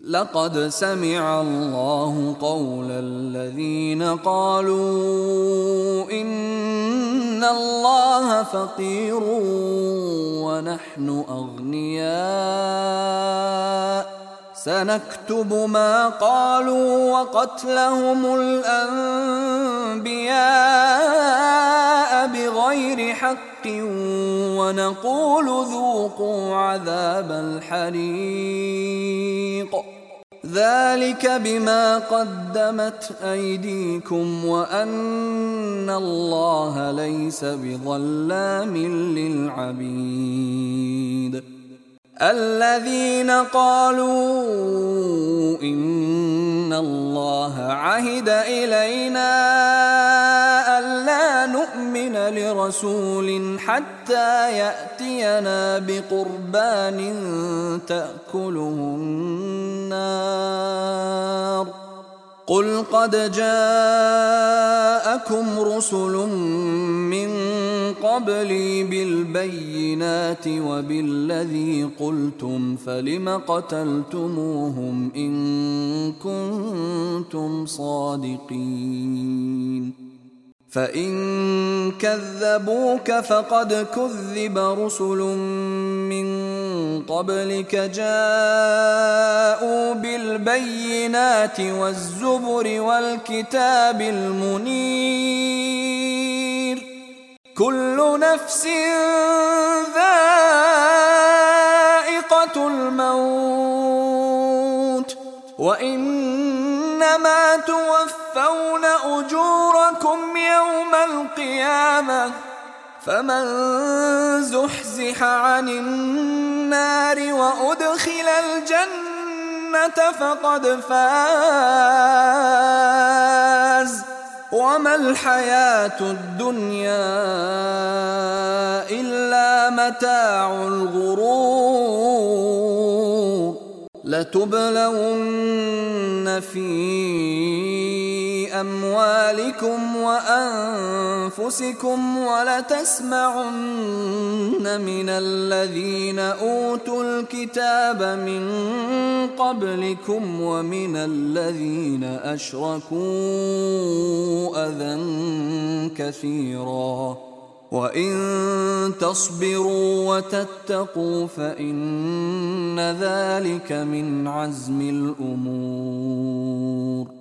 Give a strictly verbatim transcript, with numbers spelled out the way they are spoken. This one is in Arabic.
لقد سمع الله قول الذين قالوا إن الله فقير ونحن أغنياء سنكتب ما قالوا وقتلهم الأنبياء بغير حق ونقول ذوقوا عذاب الحريق ذلك بما قدمت أيديكم وأن الله ليس بظلام للعبيد الذين قالوا إن الله عهد إلينا ألا نؤمن لرسول حتى يأتينا بقربان تأكله النار قل قد جاءكم رسل من قبلي بالبينات وبالذي قلتم فلم قتلتموهم إن كنتم صادقين فإن كذبوك فقد كذب رسل من قبلك جاءوا بالبينات والزبر والكتاب المنير كل نفس ذائقة الموت وإنما توفون أجوركم يوم القيامة فمن زحزح عن النار وأدخل الجنة فقد فاز وما الحياة الدنيا إلا متاع الغرور لتبلون في أموالكم وأنفسكم ولتسمعن من الذين أوتوا الكتاب من قبلكم ومن الذين أشركوا أذى كثيرا وإن تصبروا وتتقوا فإن ذلك من عزم الأمور